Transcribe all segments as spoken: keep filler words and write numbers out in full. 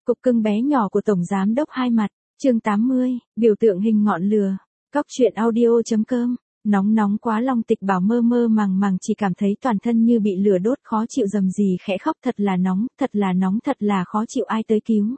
Cục cưng bé nhỏ của Tổng Giám đốc Hai Mặt, chương tám mươi, biểu tượng hình ngọn lửa. Cóc truyện audio.com, nóng nóng quá. Long Tịch Bảo mơ mơ màng màng chỉ cảm thấy toàn thân như bị lửa đốt, khó chịu rầm rì khẽ khóc, thật là nóng, thật là nóng, thật là khó chịu, ai tới cứu.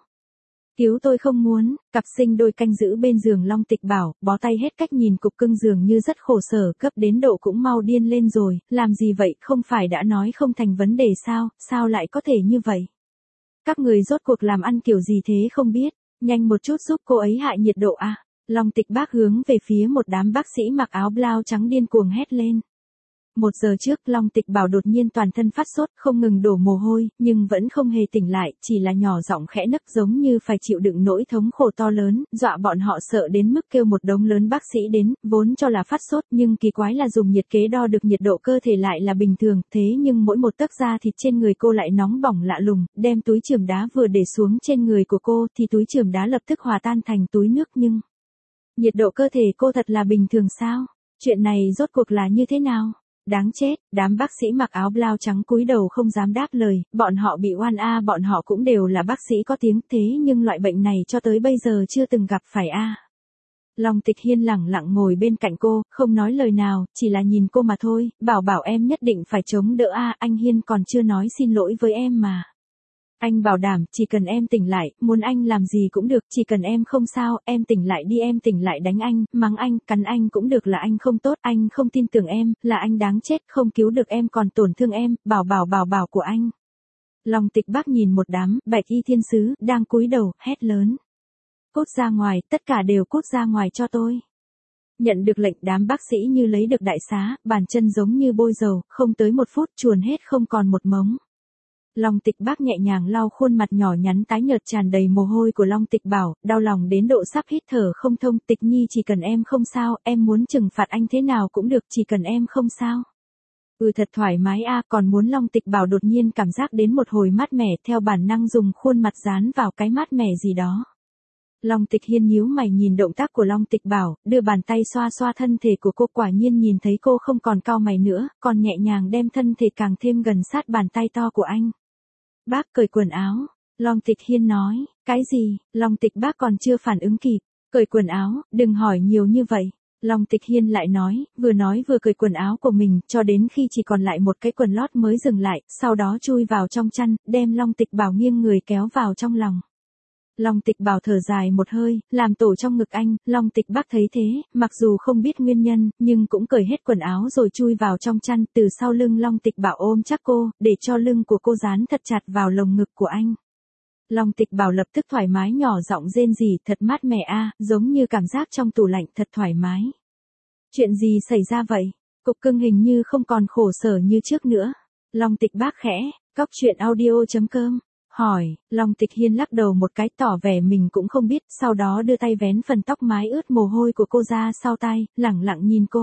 Cứu tôi không muốn. Cặp sinh đôi canh giữ bên giường Long Tịch Bảo, bó tay hết cách nhìn cục cưng dường như rất khổ sở, cấp đến độ cũng mau điên lên rồi, làm gì vậy, không phải đã nói không thành vấn đề sao, sao lại có thể như vậy? Các người rốt cuộc làm ăn kiểu gì thế không biết, nhanh một chút giúp cô ấy hạ nhiệt độ à. Long Tịch Bác hướng về phía một đám bác sĩ mặc áo blau trắng điên cuồng hét lên. Một giờ trước, Long Tịch Bảo đột nhiên toàn thân phát sốt, không ngừng đổ mồ hôi, nhưng vẫn không hề tỉnh lại, chỉ là nhỏ giọng khẽ nấc giống như phải chịu đựng nỗi thống khổ to lớn, dọa bọn họ sợ đến mức kêu một đống lớn bác sĩ đến, vốn cho là phát sốt, nhưng kỳ quái là dùng nhiệt kế đo được nhiệt độ cơ thể lại là bình thường, thế nhưng mỗi một tấc da thịt trên người cô lại nóng bỏng lạ lùng, đem túi chườm đá vừa để xuống trên người của cô thì túi chườm đá lập tức hòa tan thành túi nước. Nhưng nhiệt độ cơ thể cô thật là bình thường sao? Chuyện này rốt cuộc là như thế nào? Đáng chết, đám bác sĩ mặc áo blau trắng cúi đầu không dám đáp lời, bọn họ bị oan a, bọn họ cũng đều là bác sĩ có tiếng, thế nhưng loại bệnh này cho tới bây giờ chưa từng gặp phải a. Long Tịch Hiên lẳng lặng ngồi bên cạnh cô, không nói lời nào, chỉ là nhìn cô mà thôi, bảo bảo em nhất định phải chống đỡ a, anh Hiên còn chưa nói xin lỗi với em mà. Anh bảo đảm, chỉ cần em tỉnh lại, muốn anh làm gì cũng được, chỉ cần em không sao, em tỉnh lại đi, em tỉnh lại đánh anh, mắng anh, cắn anh cũng được, là anh không tốt, anh không tin tưởng em, là anh đáng chết, không cứu được em còn tổn thương em, bảo bảo bảo bảo của anh. Long Tịch Bác nhìn một đám bạch y thiên sứ đang cúi đầu, hét lớn. Cút ra ngoài, tất cả đều cút ra ngoài cho tôi. Nhận được lệnh, đám bác sĩ như lấy được đại xá, bàn chân giống như bôi dầu, không tới một phút chuồn hết không còn một mống. Long Tịch Bác nhẹ nhàng lau khuôn mặt nhỏ nhắn tái nhợt tràn đầy mồ hôi của Long Tịch Bảo, đau lòng đến độ sắp hít thở không thông. Tịch Nhi, chỉ cần em không sao, em muốn trừng phạt anh thế nào cũng được, chỉ cần em không sao. Ừ, thật thoải mái a. Còn muốn. Long Tịch Bảo đột nhiên cảm giác đến một hồi mát mẻ, theo bản năng dùng khuôn mặt dán vào cái mát mẻ gì đó. Long Tịch Hiên nhíu mày nhìn động tác của Long Tịch Bảo, đưa bàn tay xoa xoa thân thể của cô, quả nhiên nhìn thấy cô không còn cau mày nữa, còn nhẹ nhàng đem thân thể càng thêm gần sát bàn tay to của anh. Bác cởi quần áo, Long Tịch Hiên nói. Cái gì? Long Tịch Bác còn chưa phản ứng kịp. Cởi quần áo, đừng hỏi nhiều như vậy. Long Tịch Hiên lại nói, vừa nói vừa cởi quần áo của mình, cho đến khi chỉ còn lại một cái quần lót mới dừng lại, sau đó chui vào trong chăn, đem Long Tịch Bảo nghiêng người kéo vào trong lòng. Long Tịch Bảo thở dài một hơi, làm tổ trong ngực anh. Long Tịch Bác thấy thế, mặc dù không biết nguyên nhân, nhưng cũng cởi hết quần áo rồi chui vào trong chăn, từ sau lưng Long Tịch Bảo ôm chắc cô, để cho lưng của cô dán thật chặt vào lồng ngực của anh. Long Tịch Bảo lập tức thoải mái nhỏ giọng rên rỉ, thật mát mẻ a, giống như cảm giác trong tủ lạnh, thật thoải mái. Chuyện gì xảy ra vậy? Cục cưng hình như không còn khổ sở như trước nữa. Long Tịch Bác khẽ, cóc truyện audio.com. Hỏi. Long Tịch Hiên lắc đầu một cái, tỏ vẻ mình cũng không biết, sau đó đưa tay vén phần tóc mái ướt mồ hôi của cô ra sau tai, lẳng lặng nhìn cô.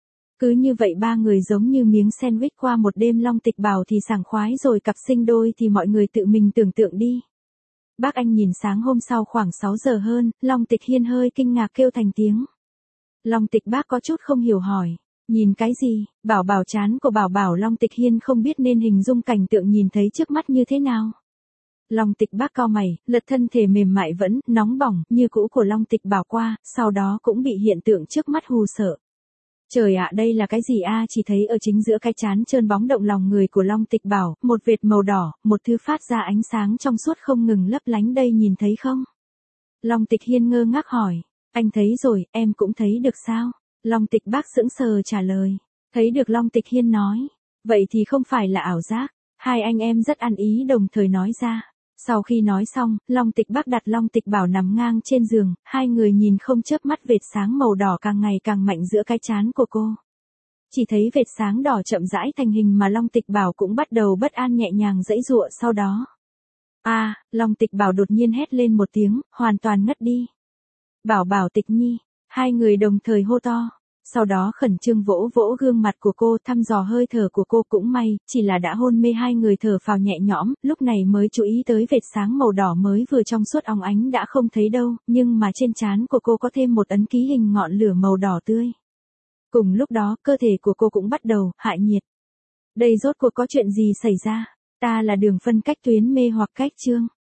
Cứ như vậy ba người giống như miếng sandwich qua một đêm. Long Tịch Bảo thì sảng khoái rồi, cặp sinh đôi thì mọi người tự mình tưởng tượng đi. Bác anh nhìn. Sáng hôm sau khoảng sáu giờ hơn, Long Tịch Hiên hơi kinh ngạc kêu thành tiếng. Long Tịch Bác có chút không hiểu hỏi. Nhìn cái gì? Bảo bảo chán của bảo bảo. Long Tịch Hiên không biết nên hình dung cảnh tượng nhìn thấy trước mắt như thế nào. Long Tịch Bác cau mày, lật thân thể mềm mại vẫn nóng bỏng như cũ của Long Tịch Bảo qua, sau đó cũng bị hiện tượng trước mắt hù sợ. Trời ạ, đây là cái gì a? Chỉ thấy ở chính giữa cái trán trơn bóng động lòng người của Long Tịch Bảo, một vệt màu đỏ, một thứ phát ra ánh sáng trong suốt không ngừng lấp lánh, đây nhìn thấy không? Long Tịch Hiên ngơ ngác hỏi. Anh thấy rồi, em cũng thấy được sao? Long Tịch Bác sững sờ trả lời. Thấy được. Long Tịch Hiên nói. Vậy thì không phải là ảo giác. Hai anh em rất ăn ý đồng thời nói ra. Sau khi nói xong, Long Tịch Bác đặt Long Tịch Bảo nằm ngang trên giường, hai người nhìn không chớp mắt vệt sáng màu đỏ càng ngày càng mạnh giữa cái trán của cô. Chỉ thấy vệt sáng đỏ chậm rãi thành hình mà Long Tịch Bảo cũng bắt đầu bất an nhẹ nhàng giãy giụa sau đó. A, à, Long Tịch Bảo đột nhiên hét lên một tiếng, hoàn toàn ngất đi. Bảo bảo Tịch Nhi, hai người đồng thời hô to. Sau đó khẩn trương vỗ vỗ gương mặt của cô, thăm dò hơi thở của cô, cũng may, chỉ là đã hôn mê. Hai người thở phào nhẹ nhõm, lúc này mới chú ý tới vệt sáng màu đỏ mới vừa trong suốt óng ánh đã không thấy đâu, nhưng mà trên trán của cô có thêm một ấn ký hình ngọn lửa màu đỏ tươi. Cùng lúc đó, cơ thể của cô cũng bắt đầu hạ nhiệt. Đây rốt cuộc có chuyện gì xảy ra? Ta là đường phân cách tuyến mê hoặc cách chương.